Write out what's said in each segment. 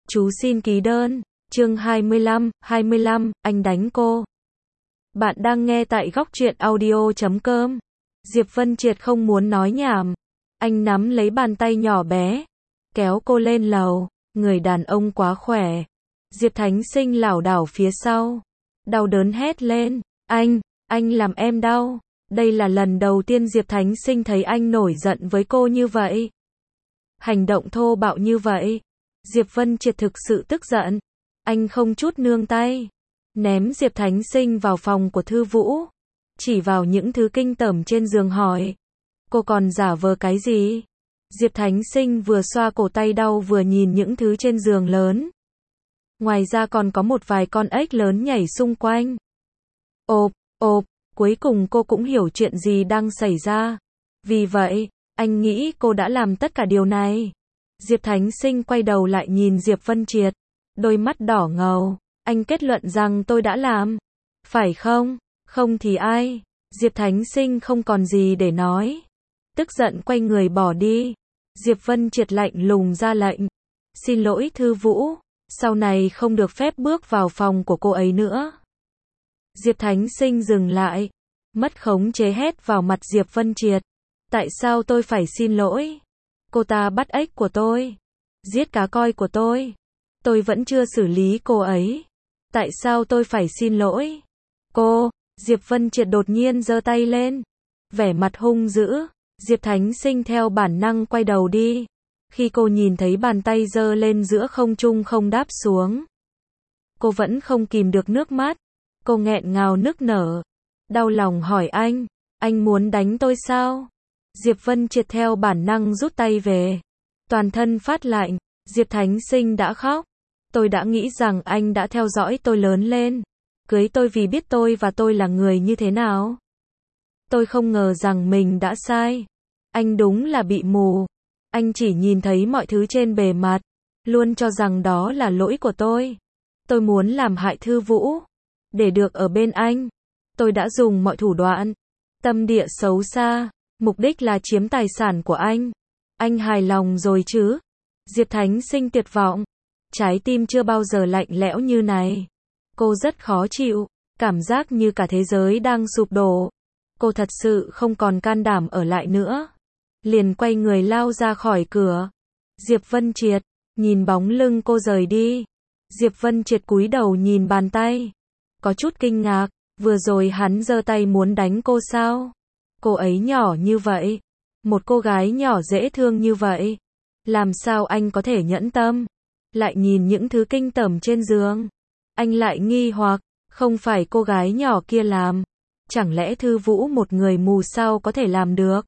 Chú xin ký đơn. Chương 25, anh đánh cô. Bạn đang nghe tại góc truyện audio.com. Diệp Vân Triệt không muốn nói nhảm. Anh nắm lấy bàn tay nhỏ bé, kéo cô lên lầu. Người đàn ông quá khỏe. Diệp Thánh Sinh lảo đảo phía sau, đau đớn hét lên. Anh làm em đau. Đây là lần đầu tiên Diệp Thánh Sinh thấy anh nổi giận với cô như vậy. Hành động thô bạo như vậy. Diệp Vân Triệt thực sự tức giận. Anh không chút nương tay, ném Diệp Thánh Sinh vào phòng của Thư Vũ, chỉ vào những thứ kinh tởm trên giường hỏi. Cô còn giả vờ cái gì? Diệp Thánh Sinh vừa xoa cổ tay đau vừa nhìn những thứ trên giường lớn. Ngoài ra còn có một vài con ếch lớn nhảy xung quanh. Ộp, cuối cùng cô cũng hiểu chuyện gì đang xảy ra. Vì vậy, anh nghĩ cô đã làm tất cả điều này. Diệp Thánh Sinh quay đầu lại nhìn Diệp Vân Triệt, đôi mắt đỏ ngầu. Anh kết luận rằng tôi đã làm. Phải không? Không thì ai? Diệp Thánh Sinh không còn gì để nói, tức giận quay người bỏ đi. Diệp Vân Triệt lạnh lùng ra lệnh. Xin lỗi Thư Vũ, sau này không được phép bước vào phòng của cô ấy nữa. Diệp Thánh Sinh dừng lại, mất khống chế hét vào mặt Diệp Vân Triệt. Tại sao tôi phải xin lỗi? Cô ta bắt ếch của tôi, giết cá coi của tôi vẫn chưa xử lý cô ấy. Tại sao tôi phải xin lỗi? Cô, Diệp Vân Triệt đột nhiên giơ tay lên, vẻ mặt hung dữ. Diệp Thánh Sinh theo bản năng quay đầu đi. Khi cô nhìn thấy bàn tay giơ lên giữa không trung không đáp xuống, cô vẫn không kìm được nước mắt. Cô nghẹn ngào nức nở, đau lòng hỏi anh muốn đánh tôi sao? Diệp Vân Triệt theo bản năng rút tay về, toàn thân phát lạnh. Diệp Thánh Sinh đã khóc. Tôi đã nghĩ rằng anh đã theo dõi tôi lớn lên, cưới tôi vì biết tôi và tôi là người như thế nào. Tôi không ngờ rằng mình đã sai. Anh đúng là bị mù. Anh chỉ nhìn thấy mọi thứ trên bề mặt, luôn cho rằng đó là lỗi của tôi. Tôi muốn làm hại Thư Vũ để được ở bên anh. Tôi đã dùng mọi thủ đoạn, tâm địa xấu xa, mục đích là chiếm tài sản của anh. Anh hài lòng rồi chứ? Diệp Thánh Sinh tuyệt vọng. Trái tim chưa bao giờ lạnh lẽo như này. Cô rất khó chịu, cảm giác như cả thế giới đang sụp đổ. Cô thật sự không còn can đảm ở lại nữa, liền quay người lao ra khỏi cửa. Diệp Vân Triệt nhìn bóng lưng cô rời đi. Diệp Vân Triệt cúi đầu nhìn bàn tay, có chút kinh ngạc. Vừa rồi hắn giơ tay muốn đánh cô sao? Cô ấy nhỏ như vậy, một cô gái nhỏ dễ thương như vậy, làm sao anh có thể nhẫn tâm? Lại nhìn những thứ kinh tởm trên giường, anh lại nghi hoặc, không phải cô gái nhỏ kia làm, chẳng lẽ Thư Vũ một người mù sao có thể làm được?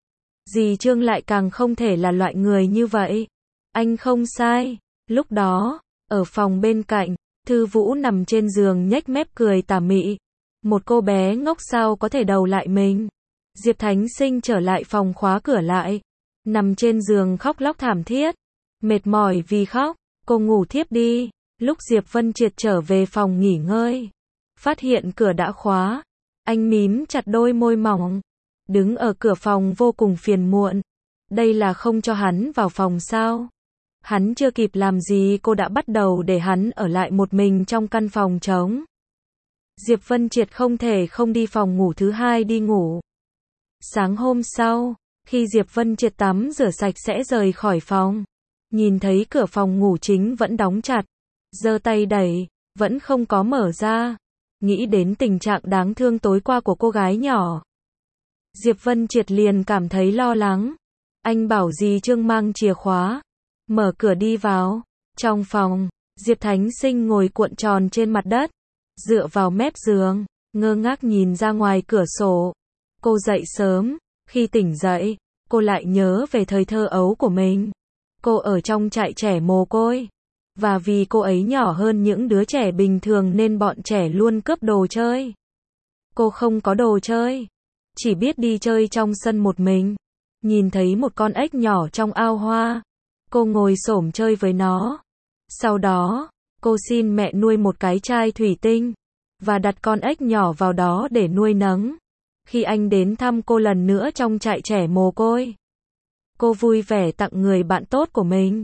Dì Trương lại càng không thể là loại người như vậy. Anh không sai. Lúc đó, ở phòng bên cạnh, Thư Vũ nằm trên giường nhếch mép cười tà mị. Một cô bé ngốc sao có thể đầu lại mình. Diệp Thánh Sinh trở lại phòng khóa cửa lại, nằm trên giường khóc lóc thảm thiết. Mệt mỏi vì khóc, cô ngủ thiếp đi. Lúc Diệp Vân Triệt trở về phòng nghỉ ngơi, phát hiện cửa đã khóa. Anh mím chặt đôi môi mỏng, đứng ở cửa phòng vô cùng phiền muộn. Đây là không cho hắn vào phòng sao? Hắn chưa kịp làm gì cô đã bắt đầu để hắn ở lại một mình trong căn phòng trống. Diệp Vân Triệt không thể không đi phòng ngủ thứ hai đi ngủ. Sáng hôm sau, khi Diệp Vân Triệt tắm rửa sạch sẽ rời khỏi phòng, nhìn thấy cửa phòng ngủ chính vẫn đóng chặt, giơ tay đẩy, vẫn không có mở ra. Nghĩ đến tình trạng đáng thương tối qua của cô gái nhỏ, Diệp Vân Triệt liền cảm thấy lo lắng. Anh bảo dì Trương mang chìa khóa, mở cửa đi vào. Trong phòng, Diệp Thánh Sinh ngồi cuộn tròn trên mặt đất, dựa vào mép giường, ngơ ngác nhìn ra ngoài cửa sổ. Cô dậy sớm, khi tỉnh dậy, cô lại nhớ về thời thơ ấu của mình. Cô ở trong trại trẻ mồ côi, và vì cô ấy nhỏ hơn những đứa trẻ bình thường nên bọn trẻ luôn cướp đồ chơi. Cô không có đồ chơi, chỉ biết đi chơi trong sân một mình. Nhìn thấy một con ếch nhỏ trong ao hoa, cô ngồi xổm chơi với nó. Sau đó, cô xin mẹ nuôi một cái chai thủy tinh, và đặt con ếch nhỏ vào đó để nuôi nấng. Khi anh đến thăm cô lần nữa trong trại trẻ mồ côi, cô vui vẻ tặng người bạn tốt của mình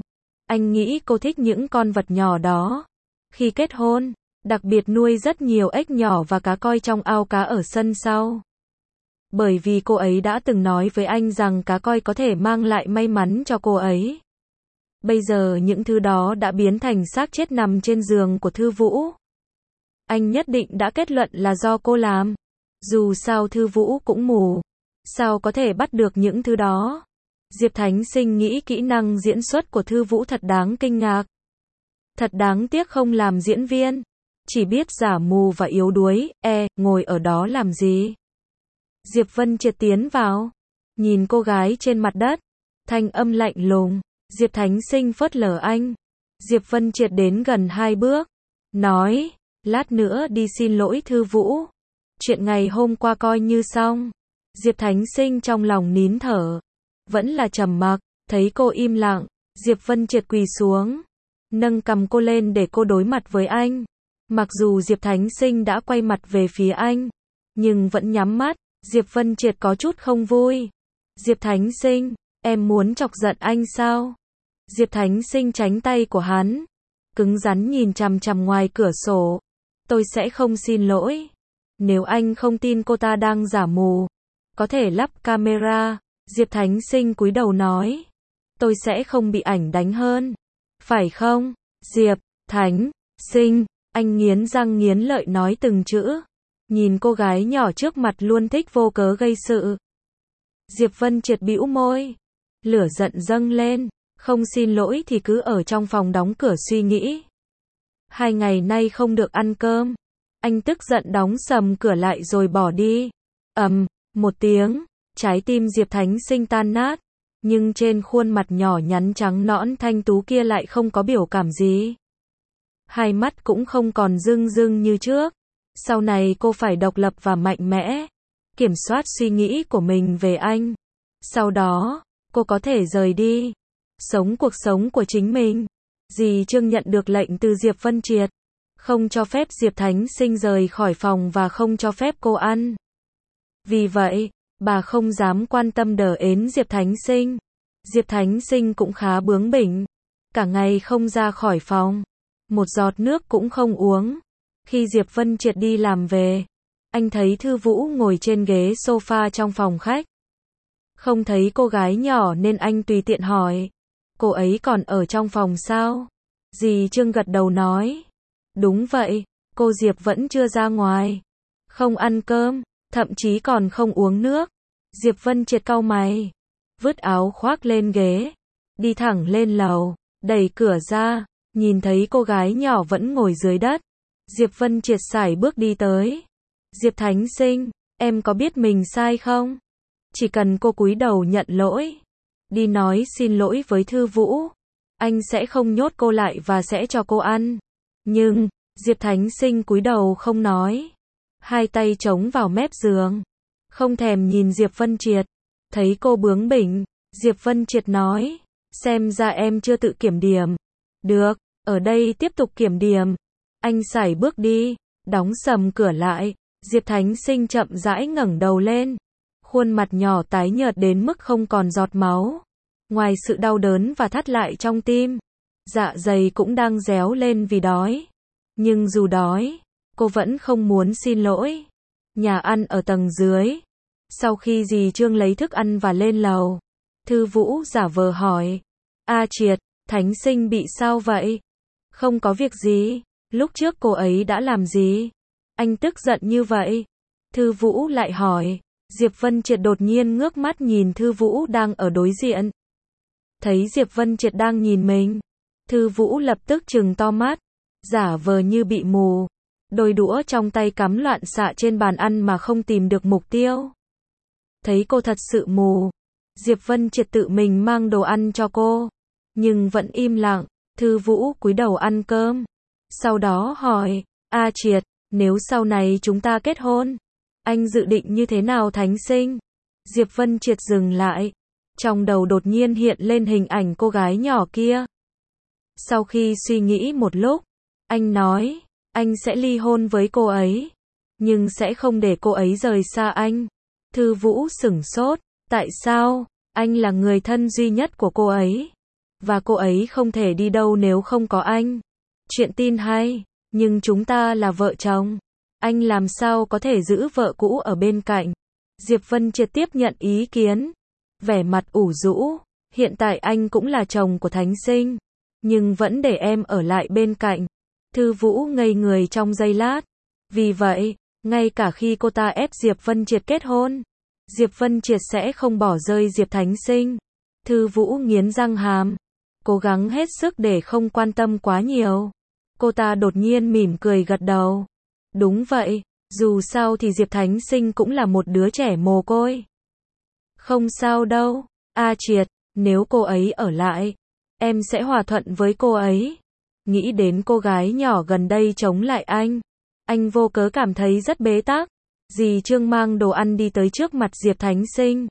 Anh nghĩ cô thích những con vật nhỏ đó. Khi kết hôn, đặc biệt nuôi rất nhiều ếch nhỏ và cá koi trong ao cá ở sân sau. Bởi vì cô ấy đã từng nói với anh rằng cá koi có thể mang lại may mắn cho cô ấy. Bây giờ những thứ đó đã biến thành xác chết nằm trên giường của Thư Vũ. Anh nhất định đã kết luận là do cô làm. Dù sao Thư Vũ cũng mù. Sao có thể bắt được những thứ đó? Diệp Thánh Sinh nghĩ kỹ năng diễn xuất của Thư Vũ thật đáng kinh ngạc. Thật đáng tiếc không làm diễn viên. Chỉ biết giả mù và yếu đuối, ngồi ở đó làm gì? Diệp Vân Triệt tiến vào. Nhìn cô gái trên mặt đất. Thanh âm lạnh lùng. Diệp Thánh Sinh phớt lờ anh. Diệp Vân Triệt đến gần 2 bước. Nói, lát nữa đi xin lỗi Thư Vũ. Chuyện ngày hôm qua coi như xong. Diệp Thánh Sinh trong lòng nín thở. Vẫn là trầm mặc, thấy cô im lặng. Diệp Vân Triệt quỳ xuống. Nâng cầm cô lên để cô đối mặt với anh. Mặc dù Diệp Thánh Sinh đã quay mặt về phía anh. Nhưng vẫn nhắm mắt. Diệp Vân Triệt có chút không vui. Diệp Thánh Sinh, em muốn chọc giận anh sao? Diệp Thánh Sinh tránh tay của hắn. Cứng rắn nhìn chằm chằm ngoài cửa sổ. Tôi sẽ không xin lỗi. Nếu anh không tin cô ta đang giả mù, có thể lắp camera. Diệp Thánh Sinh cúi đầu nói. Tôi sẽ không bị ảnh đánh hơn. Phải không? Diệp Thánh Sinh, anh nghiến răng nghiến lợi nói từng chữ. Nhìn cô gái nhỏ trước mặt luôn thích vô cớ gây sự. Diệp Vân Triệt bĩu môi. Lửa giận dâng lên. Không xin lỗi thì cứ ở trong phòng đóng cửa suy nghĩ. 2 ngày nay không được ăn cơm. Anh tức giận đóng sầm cửa lại rồi bỏ đi. Một tiếng. Trái tim Diệp Thánh Sinh tan nát. Nhưng trên khuôn mặt nhỏ nhắn trắng nõn thanh tú kia lại không có biểu cảm gì. Hai mắt cũng không còn rưng rưng như trước. Sau này cô phải độc lập và mạnh mẽ. Kiểm soát suy nghĩ của mình về anh. Sau đó, cô có thể rời đi. Sống cuộc sống của chính mình. Dì Trương nhận được lệnh từ Diệp Vân Triệt. Không cho phép Diệp Thánh Sinh rời khỏi phòng và không cho phép cô ăn. Vì vậy, bà không dám quan tâm đờ ến Diệp Thánh Sinh. Diệp Thánh Sinh cũng khá bướng bỉnh. Cả ngày không ra khỏi phòng. Một giọt nước cũng không uống. Khi Diệp Vân Triệt đi làm về, anh thấy Thư Vũ ngồi trên ghế sofa trong phòng khách. Không thấy cô gái nhỏ nên anh tùy tiện hỏi. Cô ấy còn ở trong phòng sao? Dì Trương gật đầu nói. Đúng vậy, cô Diệp vẫn chưa ra ngoài. Không ăn cơm, thậm chí còn không uống nước. Diệp Vân Triệt cau mày. Vứt áo khoác lên ghế. Đi thẳng lên lầu, đẩy cửa ra, nhìn thấy cô gái nhỏ vẫn ngồi dưới đất. Diệp Vân Triệt sải bước đi tới. Diệp Thánh Sinh, em có biết mình sai không? Chỉ cần cô cúi đầu nhận lỗi, đi nói xin lỗi với Thư Vũ, anh sẽ không nhốt cô lại và sẽ cho cô ăn. Nhưng, Diệp Thánh Sinh cúi đầu không nói. Hai tay chống vào mép giường. Không thèm nhìn Diệp Vân Triệt. Thấy cô bướng bỉnh, Diệp Vân Triệt nói. Xem ra em chưa tự kiểm điểm. Được, ở đây tiếp tục kiểm điểm. Anh sải bước đi, đóng sầm cửa lại. Diệp Thánh Sinh chậm rãi ngẩng đầu lên. Khuôn mặt nhỏ tái nhợt đến mức không còn giọt máu. Ngoài sự đau đớn và thắt lại trong tim, dạ dày cũng đang réo lên vì đói. Nhưng dù đói, cô vẫn không muốn xin lỗi. Nhà ăn ở tầng dưới. Sau khi dì Trương lấy thức ăn và lên lầu, Thư Vũ giả vờ hỏi. A Triệt, Thánh Sinh bị sao vậy? Không có việc gì. Lúc trước cô ấy đã làm gì? Anh tức giận như vậy. Thư Vũ lại hỏi. Diệp Vân Triệt đột nhiên ngước mắt nhìn Thư Vũ đang ở đối diện. Thấy Diệp Vân Triệt đang nhìn mình, Thư Vũ lập tức trừng to mắt, giả vờ như bị mù. Đôi đũa trong tay cắm loạn xạ trên bàn ăn mà không tìm được mục tiêu. Thấy cô thật sự mù, Diệp Vân Triệt tự mình mang đồ ăn cho cô, nhưng vẫn im lặng. Thư Vũ cúi đầu ăn cơm. Sau đó hỏi, A Triệt, nếu sau này chúng ta kết hôn, anh dự định như thế nào Thánh Sinh? Diệp Vân Triệt dừng lại. Trong đầu đột nhiên hiện lên hình ảnh cô gái nhỏ kia. Sau khi suy nghĩ một lúc, anh nói, anh sẽ ly hôn với cô ấy, nhưng sẽ không để cô ấy rời xa anh. Thư Vũ sửng sốt, tại sao? Anh là người thân duy nhất của cô ấy. Và cô ấy không thể đi đâu nếu không có anh. Chuyện tin hay, nhưng chúng ta là vợ chồng. Anh làm sao có thể giữ vợ cũ ở bên cạnh? Diệp Vân Triệt tiếp nhận ý kiến. Vẻ mặt ủ rũ. Hiện tại anh cũng là chồng của Thánh Sinh. Nhưng vẫn để em ở lại bên cạnh. Thư Vũ ngây người trong giây lát. Vì vậy, ngay cả khi cô ta ép Diệp Vân Triệt kết hôn, Diệp Vân Triệt sẽ không bỏ rơi Diệp Thánh Sinh. Thư Vũ nghiến răng hàm, cố gắng hết sức để không quan tâm quá nhiều. Cô ta đột nhiên mỉm cười gật đầu. Đúng vậy, dù sao thì Diệp Thánh Sinh cũng là một đứa trẻ mồ côi. Không sao đâu, A Triệt, nếu cô ấy ở lại, em sẽ hòa thuận với cô ấy. Nghĩ đến cô gái nhỏ gần đây chống lại anh vô cớ cảm thấy rất bế tắc. Dì Trương mang đồ ăn đi tới trước mặt Diệp Thánh Sinh.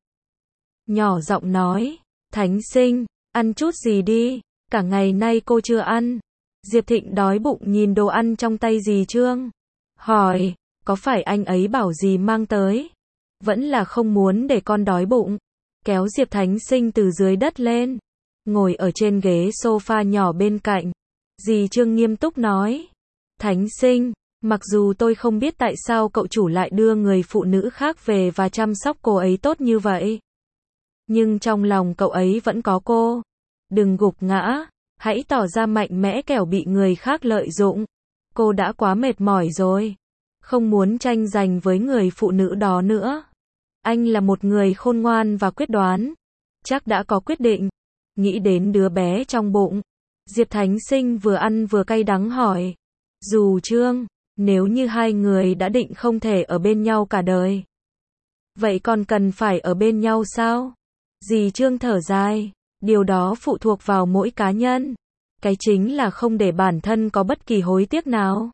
Nhỏ giọng nói, Thánh Sinh, ăn chút gì đi, cả ngày nay cô chưa ăn. Diệp Thịnh đói bụng nhìn đồ ăn trong tay dì Trương. Hỏi, có phải anh ấy bảo dì mang tới? Vẫn là không muốn để con đói bụng. Kéo Diệp Thánh Sinh từ dưới đất lên. Ngồi ở trên ghế sofa nhỏ bên cạnh. Dì Trương nghiêm túc nói. Thánh Sinh, mặc dù tôi không biết tại sao cậu chủ lại đưa người phụ nữ khác về và chăm sóc cô ấy tốt như vậy. Nhưng trong lòng cậu ấy vẫn có cô. Đừng gục ngã, hãy tỏ ra mạnh mẽ kẻo bị người khác lợi dụng. Cô đã quá mệt mỏi rồi. Không muốn tranh giành với người phụ nữ đó nữa. Anh là một người khôn ngoan và quyết đoán. Chắc đã có quyết định. Nghĩ đến đứa bé trong bụng. Diệp Thánh Sinh vừa ăn vừa cay đắng hỏi. Dù Trương, nếu như hai người đã định không thể ở bên nhau cả đời, vậy còn cần phải ở bên nhau sao? Dì Trương thở dài. Điều đó phụ thuộc vào mỗi cá nhân. Cái chính là không để bản thân có bất kỳ hối tiếc nào.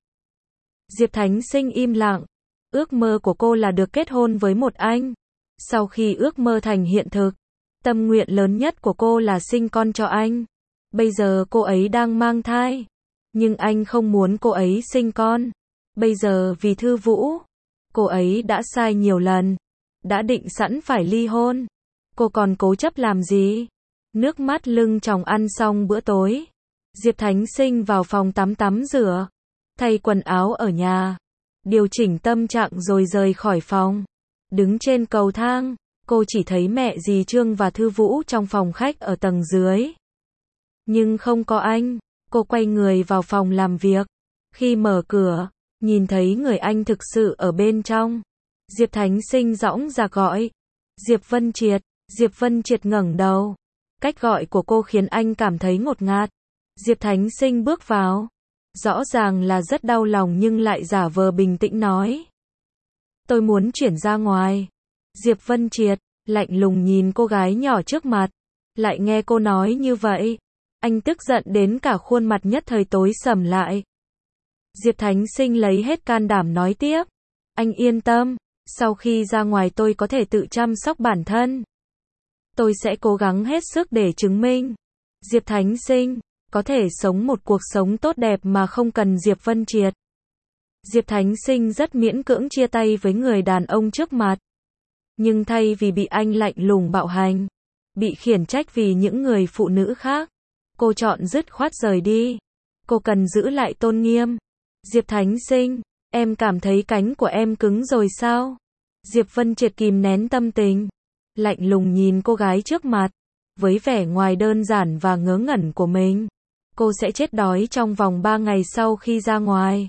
Diệp Thánh Sinh im lặng. Ước mơ của cô là được kết hôn với một anh. Sau khi ước mơ thành hiện thực, tâm nguyện lớn nhất của cô là sinh con cho anh. Bây giờ cô ấy đang mang thai. Nhưng anh không muốn cô ấy sinh con. Bây giờ vì Thư Vũ, cô ấy đã sai nhiều lần. Đã định sẵn phải ly hôn. Cô còn cố chấp làm gì? Nước mắt lưng tròng ăn xong bữa tối. Diệp Thánh Sinh vào phòng tắm rửa. Thay quần áo ở nhà. Điều chỉnh tâm trạng rồi rời khỏi phòng. Đứng trên cầu thang, cô chỉ thấy mẹ dì Trương và Thư Vũ trong phòng khách ở tầng dưới. Nhưng không có anh. Cô quay người vào phòng làm việc. Khi mở cửa, nhìn thấy người anh thực sự ở bên trong. Diệp Thánh Sinh dõng dạc gọi. Diệp Vân Triệt. Diệp Vân Triệt ngẩng đầu. Cách gọi của cô khiến anh cảm thấy ngột ngạt. Diệp Thánh Sinh bước vào. Rõ ràng là rất đau lòng nhưng lại giả vờ bình tĩnh nói. Tôi muốn chuyển ra ngoài. Diệp Vân Triệt, lạnh lùng nhìn cô gái nhỏ trước mặt. Lại nghe cô nói như vậy. Anh tức giận đến cả khuôn mặt nhất thời tối sầm lại. Diệp Thánh Sinh lấy hết can đảm nói tiếp. Anh yên tâm, sau khi ra ngoài tôi có thể tự chăm sóc bản thân. Tôi sẽ cố gắng hết sức để chứng minh. Diệp Thánh Sinh có thể sống một cuộc sống tốt đẹp mà không cần Diệp Vân Triệt. Diệp Thánh Sinh rất miễn cưỡng chia tay với người đàn ông trước mặt. Nhưng thay vì bị anh lạnh lùng bạo hành, bị khiển trách vì những người phụ nữ khác, cô chọn dứt khoát rời đi. Cô cần giữ lại tôn nghiêm. Diệp Thánh Sinh, em cảm thấy cánh của em cứng rồi sao? Diệp Vân Triệt kìm nén tâm tình, lạnh lùng nhìn cô gái trước mặt. Với vẻ ngoài đơn giản và ngớ ngẩn của mình, cô sẽ chết đói trong vòng 3 ngày sau khi ra ngoài.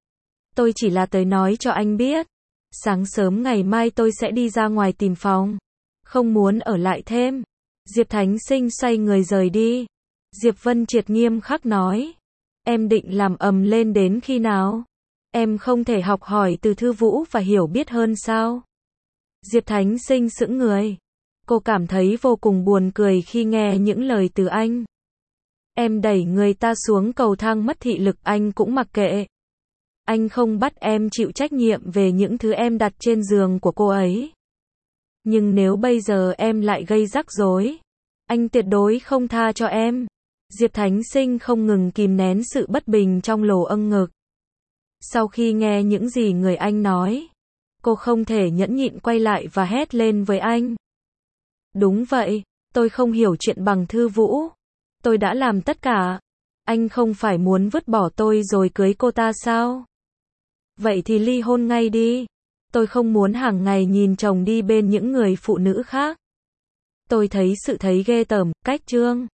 Tôi chỉ là tới nói cho anh biết. Sáng sớm ngày mai tôi sẽ đi ra ngoài tìm phòng. Không muốn ở lại thêm. Diệp Thánh Sinh xoay người rời đi. Diệp Vân Triệt nghiêm khắc nói. Em định làm ầm lên đến khi nào? Em không thể học hỏi từ Thư Vũ và hiểu biết hơn sao? Diệp Thánh Sinh sững người. Cô cảm thấy vô cùng buồn cười khi nghe những lời từ anh. Em đẩy người ta xuống cầu thang mất thị lực anh cũng mặc kệ. Anh không bắt em chịu trách nhiệm về những thứ em đặt trên giường của cô ấy. Nhưng nếu bây giờ em lại gây rắc rối, anh tuyệt đối không tha cho em. Diệp Thánh Sinh không ngừng kìm nén sự bất bình trong lỗ âng ngực. Sau khi nghe những gì người anh nói, cô không thể nhẫn nhịn quay lại và hét lên với anh. Đúng vậy, tôi không hiểu chuyện bằng Thư Vũ. Tôi đã làm tất cả. Anh không phải muốn vứt bỏ tôi rồi cưới cô ta sao? Vậy thì ly hôn ngay đi. Tôi không muốn hàng ngày nhìn chồng đi bên những người phụ nữ khác. Tôi thấy ghê tởm, cách Trương.